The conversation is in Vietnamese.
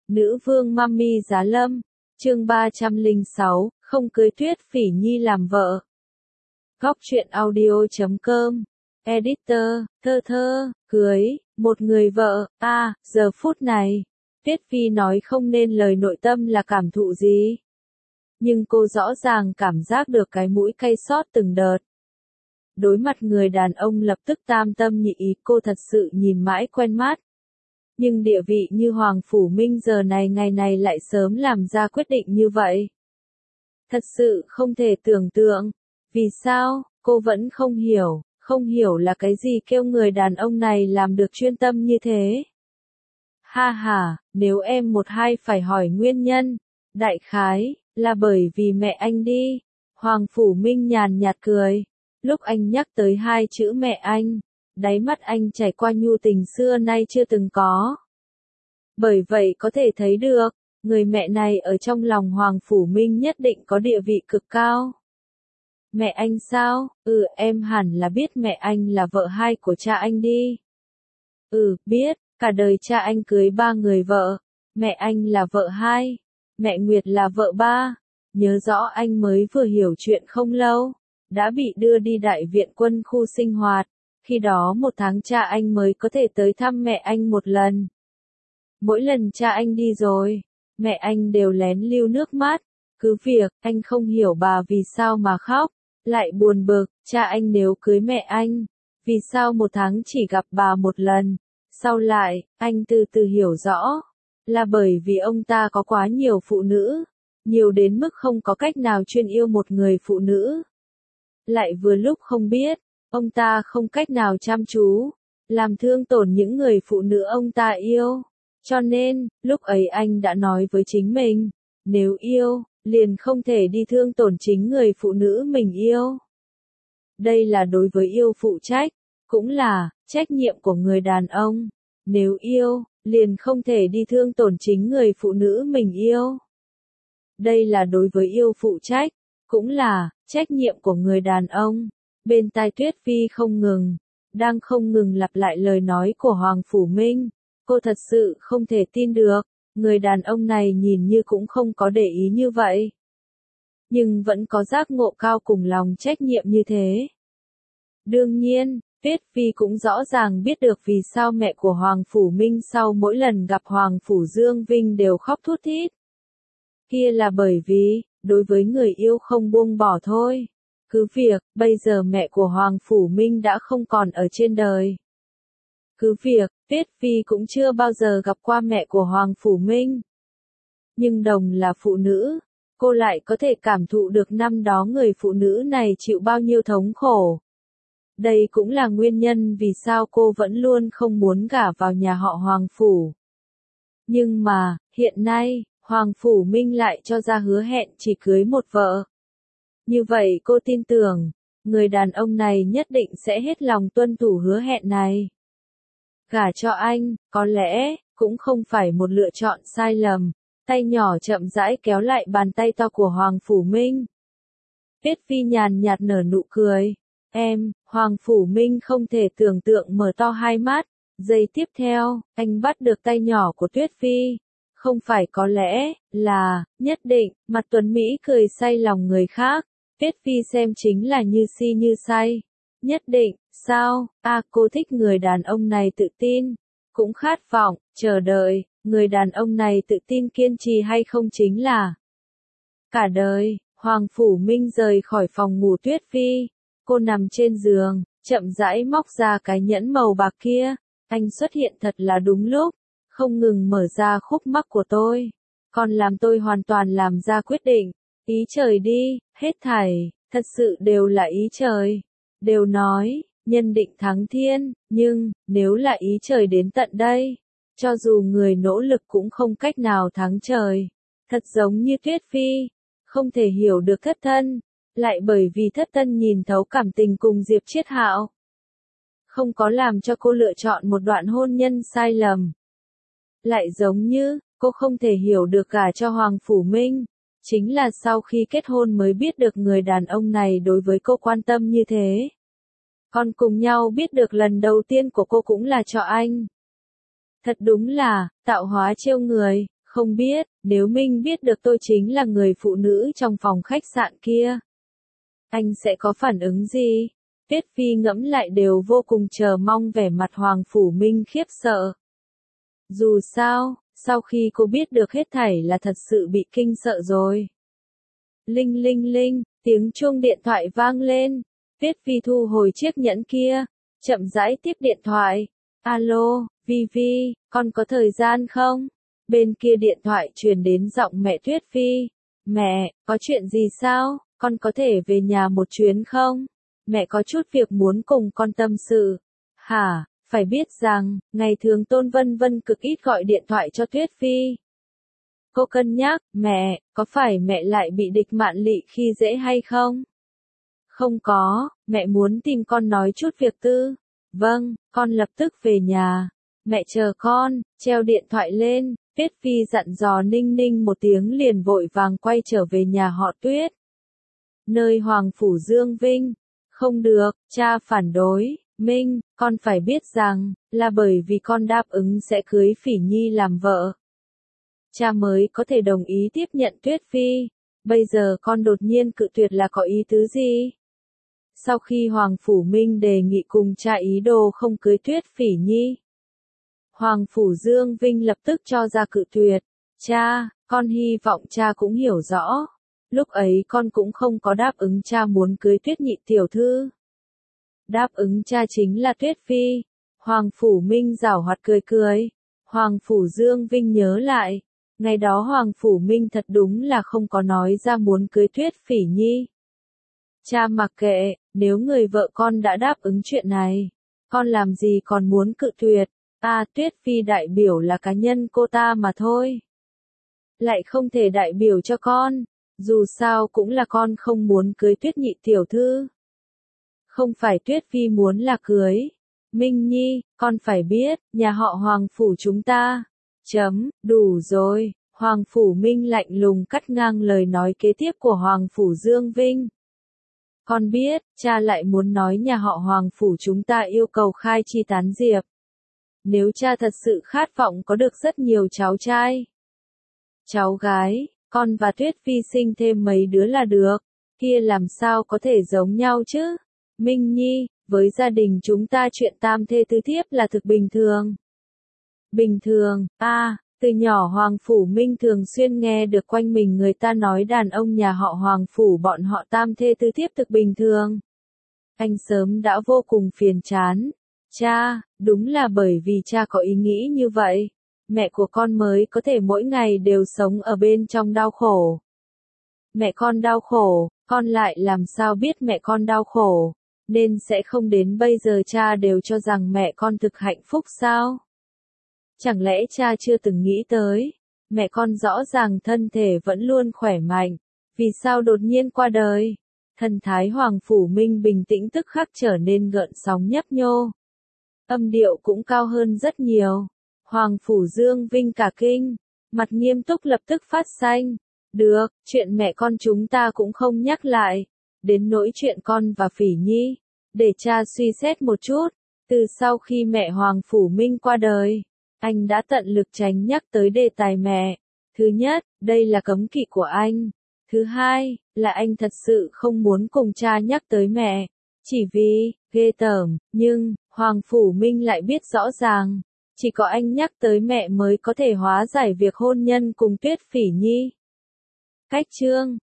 Nữ vương Mami Giá Lâm, chương 306, không cưới Tuyết Phỉ Nhi làm vợ. Góc truyện audio.com, editor, thơ, cưới, một người vợ, giờ phút này, Tuyết Phi nói không nên lời nội tâm là cảm thụ gì. Nhưng cô rõ ràng cảm giác được cái mũi cay xót từng đợt. Đối mặt người đàn ông lập tức tam tâm nhị ý, cô thật sự nhìn mãi quen mắt. Nhưng địa vị như Hoàng Phủ Minh giờ này ngày này lại sớm làm ra quyết định như vậy. Thật sự không thể tưởng tượng. Vì sao, cô vẫn không hiểu là cái gì kêu người đàn ông này làm được chuyên tâm như thế. Ha ha, nếu em một hai phải hỏi nguyên nhân, đại khái, là bởi vì mẹ anh đi. Hoàng Phủ Minh nhàn nhạt cười. Lúc anh nhắc tới hai chữ mẹ anh, đáy mắt anh trải qua nhu tình xưa nay chưa từng có. Bởi vậy có thể thấy được, người mẹ này ở trong lòng Hoàng Phủ Minh nhất định có địa vị cực cao. Mẹ anh sao? Em hẳn là biết mẹ anh là vợ hai của cha anh đi. Biết, cả đời cha anh cưới 3 người vợ, mẹ anh là vợ hai, mẹ Nguyệt là vợ ba. Nhớ rõ anh mới vừa hiểu chuyện không lâu, đã bị đưa đi đại viện quân khu sinh hoạt, khi đó 1 tháng cha anh mới có thể tới thăm mẹ anh một lần. Mỗi lần cha anh đi rồi, mẹ anh đều lén lưu nước mắt, cứ việc anh không hiểu bà vì sao mà khóc, lại buồn bực, cha anh nếu cưới mẹ anh, vì sao 1 tháng chỉ gặp bà một lần. Sau lại, anh từ từ hiểu rõ, là bởi vì ông ta có quá nhiều phụ nữ, nhiều đến mức không có cách nào chuyên yêu một người phụ nữ. Lại vừa lúc không biết, ông ta không cách nào chăm chú, làm thương tổn những người phụ nữ ông ta yêu. Cho nên, lúc ấy anh đã nói với chính mình, nếu yêu, liền không thể đi thương tổn chính người phụ nữ mình yêu. Đây là đối với yêu phụ trách, cũng là trách nhiệm của người đàn ông. Nếu yêu, liền không thể đi thương tổn chính người phụ nữ mình yêu. Đây là đối với yêu phụ trách, cũng là trách nhiệm của người đàn ông. Bên tai Tuyết Phi đang không ngừng lặp lại lời nói của Hoàng Phủ Minh. Cô thật sự không thể tin được, người đàn ông này nhìn như cũng không có để ý như vậy. Nhưng vẫn có giác ngộ cao cùng lòng trách nhiệm như thế. Đương nhiên, Tuyết Phi cũng rõ ràng biết được vì sao mẹ của Hoàng Phủ Minh sau mỗi lần gặp Hoàng Phủ Dương Vinh đều khóc thút thít. Kia là bởi vì, đối với người yêu không buông bỏ thôi. Cứ việc, bây giờ mẹ của Hoàng Phủ Minh đã không còn ở trên đời. Cứ việc, Tuyết Phi cũng chưa bao giờ gặp qua mẹ của Hoàng Phủ Minh. Nhưng đồng là phụ nữ, cô lại có thể cảm thụ được năm đó người phụ nữ này chịu bao nhiêu thống khổ. Đây cũng là nguyên nhân vì sao cô vẫn luôn không muốn gả vào nhà họ Hoàng Phủ. Nhưng mà, hiện nay, Hoàng Phủ Minh lại cho ra hứa hẹn chỉ cưới một vợ. Như vậy cô tin tưởng, người đàn ông này nhất định sẽ hết lòng tuân thủ hứa hẹn này. Gả cho anh, có lẽ, cũng không phải một lựa chọn sai lầm. Tay nhỏ chậm rãi kéo lại bàn tay to của Hoàng Phủ Minh. Tuyết Phi nhàn nhạt nở nụ cười. Hoàng Phủ Minh không thể tưởng tượng mở to hai mắt. Giây tiếp theo, anh bắt được tay nhỏ của Tuyết Phi. Không phải có lẽ, là, nhất định, mặt tuấn Mỹ cười say lòng người khác. Tuyết Phi xem chính là như si như say. Nhất định, sao, cô thích người đàn ông này tự tin, cũng khát vọng, chờ đợi, người đàn ông này tự tin kiên trì hay không chính là cả đời. Hoàng Phủ Minh rời khỏi phòng ngủ Tuyết Phi, cô nằm trên giường, chậm rãi móc ra cái nhẫn màu bạc kia, anh xuất hiện thật là đúng lúc, không ngừng mở ra khúc mắc của tôi, còn làm tôi hoàn toàn làm ra quyết định, ý trời đi, hết thảy, thật sự đều là ý trời. Đều nói, nhân định thắng thiên, nhưng, nếu là ý trời đến tận đây, cho dù người nỗ lực cũng không cách nào thắng trời. Thật giống như Tuyết Phi, không thể hiểu được thất thân, lại bởi vì thất thân nhìn thấu cảm tình cùng Diệp Chiết Hạo. Không có làm cho cô lựa chọn một đoạn hôn nhân sai lầm. Lại giống như, cô không thể hiểu được gả cho Hoàng Phủ Minh. Chính là sau khi kết hôn mới biết được người đàn ông này đối với cô quan tâm như thế. Còn cùng nhau biết được lần đầu tiên của cô cũng là cho anh. Thật đúng là, tạo hóa trêu người, Không biết, nếu Minh biết được tôi chính là người phụ nữ trong phòng khách sạn kia, anh sẽ có phản ứng gì? Tuyết Phi ngẫm lại đều vô cùng chờ mong vẻ mặt Hoàng Phủ Minh khiếp sợ. Dù sao, sau khi cô biết được hết thảy là thật sự bị kinh sợ rồi. Linh linh linh, tiếng chuông điện thoại vang lên. Tuyết Phi thu hồi chiếc nhẫn kia, chậm rãi tiếp điện thoại. Alo, Vi Vi, con có thời gian không? Bên kia điện thoại truyền đến giọng mẹ Tuyết Phi. Mẹ, có chuyện gì sao? Con có thể về nhà một chuyến không? Mẹ có chút việc muốn cùng con tâm sự. Hả, phải biết rằng, ngày thường Tôn Vân Vân cực ít gọi điện thoại cho Tuyết Phi. Cô cân nhắc, mẹ, có phải mẹ lại bị địch Mạn Lị khi dễ hay không? Không có, mẹ muốn tìm con nói chút việc tư. Vâng, con lập tức về nhà. Mẹ chờ con, treo điện thoại lên. Tuyết Phi dặn dò Ninh Ninh một tiếng liền vội vàng quay trở về nhà họ Tuyết. Nơi Hoàng Phủ Dương Vinh. Không được, cha phản đối. Minh, con phải biết rằng, là bởi vì con đáp ứng sẽ cưới Phỉ Nhi làm vợ. Cha mới có thể đồng ý tiếp nhận Tuyết Phi. Bây giờ con đột nhiên cự tuyệt là có ý tứ gì? Sau khi Hoàng Phủ Minh đề nghị cùng cha ý đồ không cưới Tuyết Phỉ Nhi, Hoàng Phủ Dương Vinh lập tức cho ra cự tuyệt. Cha, con hy vọng cha cũng hiểu rõ. Lúc ấy con cũng không có đáp ứng cha muốn cưới Tuyết nhị tiểu thư. Đáp ứng cha chính là Tuyết Phi. Hoàng Phủ Minh giảo hoạt cười cười. Hoàng Phủ Dương Vinh nhớ lại. Ngày đó Hoàng Phủ Minh thật đúng là không có nói ra muốn cưới Tuyết Phỉ Nhi. Cha mặc kệ, nếu người vợ con đã đáp ứng chuyện này, con làm gì còn muốn cự tuyệt. Tuyết Phi đại biểu là cá nhân cô ta mà thôi. Lại không thể đại biểu cho con. Dù sao cũng là con không muốn cưới Tuyết nhị tiểu thư. Không phải Tuyết Phi muốn là cưới. Minh Nhi, con phải biết, nhà họ Hoàng Phủ chúng ta. Đủ rồi. Hoàng Phủ Minh lạnh lùng cắt ngang lời nói kế tiếp của Hoàng Phủ Dương Vinh. Con biết, cha lại muốn nói nhà họ Hoàng Phủ chúng ta yêu cầu khai chi tán diệp. Nếu cha thật sự khát vọng có được rất nhiều cháu trai, cháu gái, con và Tuyết Phi sinh thêm mấy đứa là được, kia làm sao có thể giống nhau chứ? Minh Nhi, với gia đình chúng ta chuyện tam thê tứ thiếp là thực bình thường. Bình thường, từ nhỏ Hoàng Phủ Minh thường xuyên nghe được quanh mình người ta nói đàn ông nhà họ Hoàng Phủ bọn họ tam thê tứ thiếp thực bình thường. Anh sớm đã vô cùng phiền chán. Cha, đúng là bởi vì cha có ý nghĩ như vậy, mẹ của con mới có thể mỗi ngày đều sống ở bên trong đau khổ. Mẹ con đau khổ, con lại làm sao biết mẹ con đau khổ, nên sẽ không đến bây giờ cha đều cho rằng mẹ con thực hạnh phúc sao? Chẳng lẽ cha chưa từng nghĩ tới, mẹ con rõ ràng thân thể vẫn luôn khỏe mạnh, vì sao đột nhiên qua đời? Thần thái Hoàng Phủ Minh bình tĩnh tức khắc trở nên gợn sóng nhấp nhô. Âm điệu cũng cao hơn rất nhiều. Hoàng Phủ Dương Vinh cả kinh, mặt nghiêm túc lập tức phát xanh. Được, chuyện mẹ con chúng ta cũng không nhắc lại. Đến nỗi chuyện con và Phỉ Nhi, để cha suy xét một chút. Từ sau khi mẹ Hoàng Phủ Minh qua đời, anh đã tận lực tránh nhắc tới đề tài mẹ. Thứ nhất, đây là cấm kỵ của anh. Thứ hai, là anh thật sự không muốn cùng cha nhắc tới mẹ. Chỉ vì, ghê tởm, nhưng, Hoàng Phủ Minh lại biết rõ ràng, chỉ có anh nhắc tới mẹ mới có thể hóa giải việc hôn nhân cùng Tuyết Phỉ Nhi. Cách chương